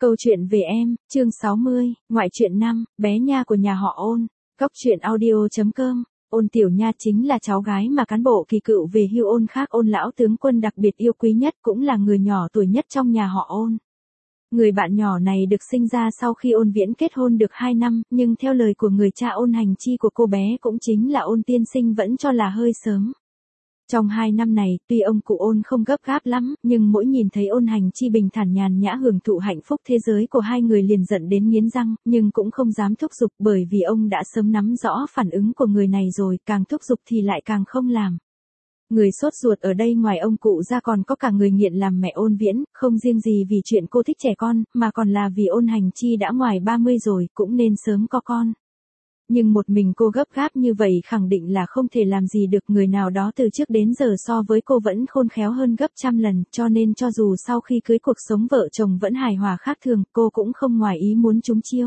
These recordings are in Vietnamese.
Câu chuyện về em, chương 60, ngoại truyện 5, bé Nha của nhà họ Ôn. Góc truyện audio.com. Ôn Tiểu Nha chính là cháu gái mà cán bộ kỳ cựu về hưu Ôn Khác Ôn lão tướng quân đặc biệt yêu quý nhất, cũng là người nhỏ tuổi nhất trong nhà họ Ôn. Người bạn nhỏ này được sinh ra sau khi Ôn Viễn kết hôn được 2 năm, nhưng theo lời của người cha Ôn Hành Chi của cô bé cũng chính là Ôn tiên sinh vẫn cho là hơi sớm. Trong 2 năm này, tuy ông cụ Ôn không gấp gáp lắm, nhưng mỗi nhìn thấy Ôn Hành Chi bình thản nhàn nhã hưởng thụ hạnh phúc thế giới của hai người liền giận đến nghiến răng, nhưng cũng không dám thúc giục bởi vì ông đã sớm nắm rõ phản ứng của người này rồi, càng thúc giục thì lại càng không làm. Người sốt ruột ở đây ngoài ông cụ ra còn có cả người nghiện làm mẹ Ôn Viễn, không riêng gì vì chuyện cô thích trẻ con, mà còn là vì Ôn Hành Chi đã ngoài 30 rồi, cũng nên sớm có con. Nhưng một mình cô gấp gáp như vậy khẳng định là không thể làm gì được, người nào đó từ trước đến giờ so với cô vẫn khôn khéo hơn gấp trăm lần, cho nên cho dù sau khi cưới cuộc sống vợ chồng vẫn hài hòa khác thường, cô cũng không ngoài ý muốn trúng chiêu.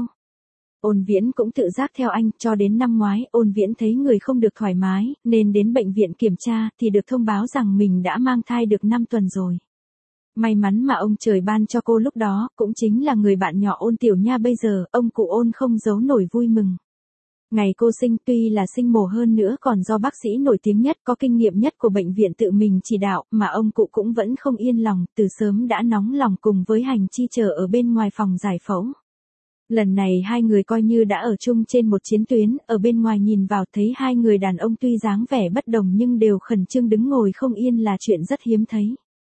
Ôn Viễn cũng tự giác theo anh, cho đến năm ngoái, Ôn Viễn thấy người không được thoải mái, nên đến bệnh viện kiểm tra, thì được thông báo rằng mình đã mang thai được 5 tuần rồi. May mắn mà ông trời ban cho cô lúc đó, cũng chính là người bạn nhỏ Ôn Tiểu Nha bây giờ, ông cụ Ôn không giấu nổi vui mừng. Ngày cô sinh tuy là sinh mổ hơn nữa còn do bác sĩ nổi tiếng nhất có kinh nghiệm nhất của bệnh viện tự mình chỉ đạo, mà ông cụ cũng vẫn không yên lòng, từ sớm đã nóng lòng cùng với Hành Chi chờ ở bên ngoài phòng giải phẫu. Lần này hai người coi như đã ở chung trên một chiến tuyến, ở bên ngoài nhìn vào thấy hai người đàn ông tuy dáng vẻ bất đồng nhưng đều khẩn trương đứng ngồi không yên là chuyện rất hiếm thấy.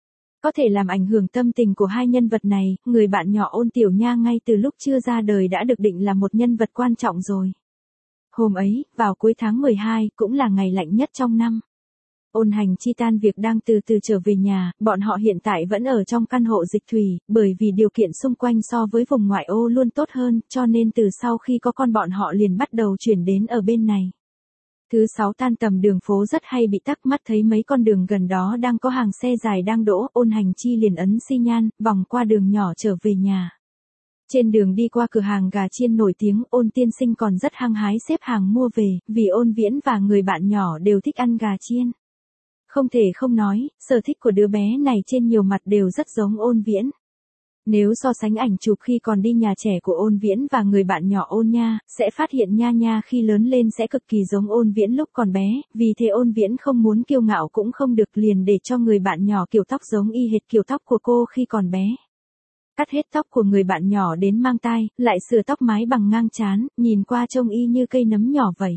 Có thể làm ảnh hưởng tâm tình của hai nhân vật này, người bạn nhỏ Ôn Tiểu Nha ngay từ lúc chưa ra đời đã được định là một nhân vật quan trọng rồi. Hôm ấy, vào cuối tháng 12, cũng là ngày lạnh nhất trong năm. Ôn Hành Chi tan việc đang từ từ trở về nhà, bọn họ hiện tại vẫn ở trong căn hộ dịch thủy, bởi vì điều kiện xung quanh so với vùng ngoại ô luôn tốt hơn, cho nên từ sau khi có con bọn họ liền bắt đầu chuyển đến ở bên này. Thứ 6 tan tầm đường phố rất hay bị tắc, mắt thấy mấy con đường gần đó đang có hàng xe dài đang đỗ, Ôn Hành Chi liền ấn xi nhan, vòng qua đường nhỏ trở về nhà. Trên đường đi qua cửa hàng gà chiên nổi tiếng, Ôn tiên sinh còn rất hăng hái xếp hàng mua về, vì Ôn Viễn và người bạn nhỏ đều thích ăn gà chiên. Không thể không nói, sở thích của đứa bé này trên nhiều mặt đều rất giống Ôn Viễn. Nếu so sánh ảnh chụp khi còn đi nhà trẻ của Ôn Viễn và người bạn nhỏ Ôn Nha, sẽ phát hiện Nha Nha khi lớn lên sẽ cực kỳ giống Ôn Viễn lúc còn bé, vì thế Ôn Viễn không muốn kiêu ngạo cũng không được, liền để cho người bạn nhỏ kiểu tóc giống y hệt kiểu tóc của cô khi còn bé. Cắt hết tóc của người bạn nhỏ đến mang tai, lại sửa tóc mái bằng ngang trán, nhìn qua trông y như cây nấm nhỏ vậy.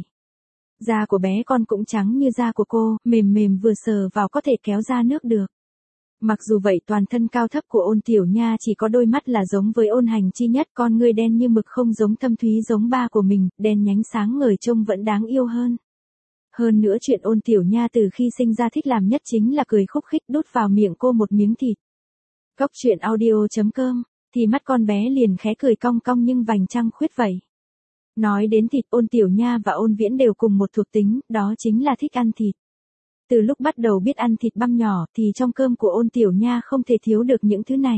Da của bé con cũng trắng như da của cô, mềm mềm vừa sờ vào có thể kéo ra nước được. Mặc dù vậy toàn thân cao thấp của Ôn Tiểu Nha chỉ có đôi mắt là giống với Ôn Hành Chi nhất, con ngươi đen như mực không giống thâm thúy giống ba của mình, đen nhánh sáng ngời trông vẫn đáng yêu hơn. Hơn nữa chuyện Ôn Tiểu Nha từ khi sinh ra thích làm nhất chính là cười khúc khích đút vào miệng cô một miếng thịt. Góc truyện audio.com, thì mắt con bé liền khẽ cười cong cong nhưng vành trăng khuyết vậy. Nói đến thịt, Ôn Tiểu Nha và Ôn Viễn đều cùng một thuộc tính, đó chính là thích ăn thịt. Từ lúc bắt đầu biết ăn thịt băm nhỏ thì trong cơm của Ôn Tiểu Nha không thể thiếu được những thứ này.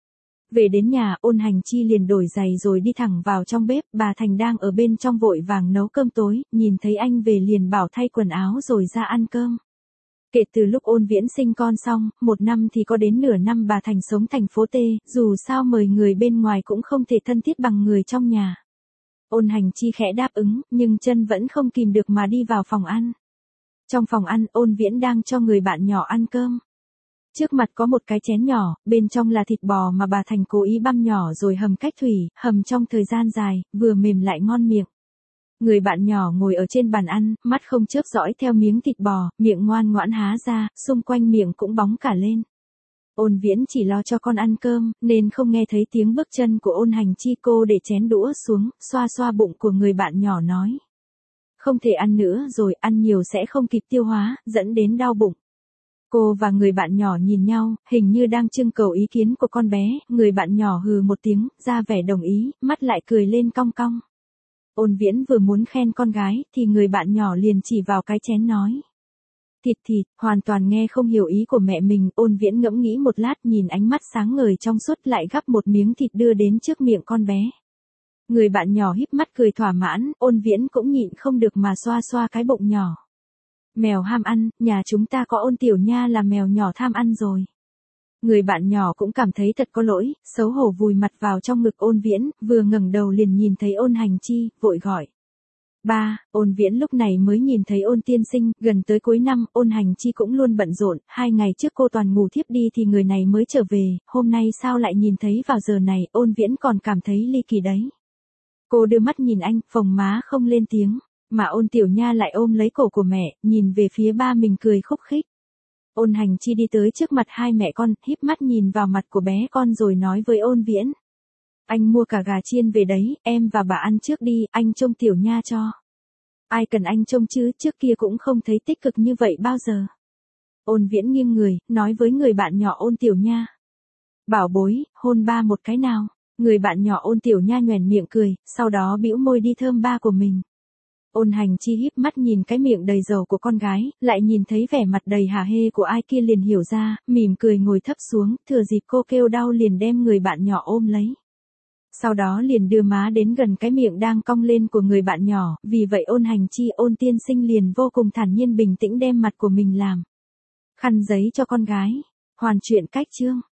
Về đến nhà, Ôn Hành Chi liền đổi giày rồi đi thẳng vào trong bếp, bà Thành đang ở bên trong vội vàng nấu cơm tối, nhìn thấy anh về liền bảo thay quần áo rồi ra ăn cơm. Kể từ lúc Ôn Viễn sinh con xong, 1 năm thì có đến nửa năm bà Thành sống thành phố T, dù sao mời người bên ngoài cũng không thể thân thiết bằng người trong nhà. Ôn Hành Chi khẽ đáp ứng, nhưng chân vẫn không kìm được mà đi vào phòng ăn. Trong phòng ăn, Ôn Viễn đang cho người bạn nhỏ ăn cơm. Trước mặt có một cái chén nhỏ, bên trong là thịt bò mà bà Thành cố ý băm nhỏ rồi hầm cách thủy, hầm trong thời gian dài, vừa mềm lại ngon miệng. Người bạn nhỏ ngồi ở trên bàn ăn, mắt không chớp dõi theo miếng thịt bò, miệng ngoan ngoãn há ra, xung quanh miệng cũng bóng cả lên. Ôn Viễn chỉ lo cho con ăn cơm, nên không nghe thấy tiếng bước chân của Ôn Hành Chi, cô để chén đũa xuống, xoa xoa bụng của người bạn nhỏ nói. Không thể ăn nữa rồi, ăn nhiều sẽ không kịp tiêu hóa, dẫn đến đau bụng. Cô và người bạn nhỏ nhìn nhau, hình như đang trưng cầu ý kiến của con bé, người bạn nhỏ hừ một tiếng, ra vẻ đồng ý, mắt lại cười lên cong cong. Ôn Viễn vừa muốn khen con gái, thì người bạn nhỏ liền chỉ vào cái chén nói. Thịt, hoàn toàn nghe không hiểu ý của mẹ mình, Ôn Viễn ngẫm nghĩ một lát nhìn ánh mắt sáng ngời trong suốt lại gắp một miếng thịt đưa đến trước miệng con bé. Người bạn nhỏ híp mắt cười thỏa mãn, Ôn Viễn cũng nhịn không được mà xoa xoa cái bụng nhỏ. Mèo ham ăn, nhà chúng ta có Ôn Tiểu Nha là mèo nhỏ tham ăn rồi. Người bạn nhỏ cũng cảm thấy thật có lỗi, xấu hổ vùi mặt vào trong ngực Ôn Viễn, vừa ngẩng đầu liền nhìn thấy Ôn Hành Chi, vội gọi. Ba, Ôn Viễn lúc này mới nhìn thấy Ôn tiên sinh, gần tới cuối năm, Ôn Hành Chi cũng luôn bận rộn, 2 ngày trước cô toàn ngủ thiếp đi thì người này mới trở về, hôm nay sao lại nhìn thấy vào giờ này, Ôn Viễn còn cảm thấy ly kỳ đấy. Cô đưa mắt nhìn anh, phồng má không lên tiếng, mà Ôn Tiểu Nha lại ôm lấy cổ của mẹ, nhìn về phía ba mình cười khúc khích. Ôn Hành Chi đi tới trước mặt hai mẹ con, híp mắt nhìn vào mặt của bé con rồi nói với Ôn Viễn. Anh mua cả gà chiên về đấy, em và bà ăn trước đi, anh trông Tiểu Nha cho. Ai cần anh trông chứ, trước kia cũng không thấy tích cực như vậy bao giờ. Ôn Viễn nghiêng người, nói với người bạn nhỏ Ôn Tiểu Nha. Bảo bối, hôn ba một cái nào. Người bạn nhỏ Ôn Tiểu Nha nhoẻn miệng cười, sau đó bĩu môi đi thơm ba của mình. Ôn Hành Chi híp mắt nhìn cái miệng đầy dầu của con gái, lại nhìn thấy vẻ mặt đầy hả hê của ai kia liền hiểu ra, mỉm cười ngồi thấp xuống, thừa dịp cô kêu đau liền đem người bạn nhỏ ôm lấy. Sau đó liền đưa má đến gần cái miệng đang cong lên của người bạn nhỏ, vì vậy Ôn Hành Chi Ôn tiên sinh liền vô cùng thản nhiên bình tĩnh đem mặt của mình làm khăn giấy cho con gái. Hoàn truyện cách chương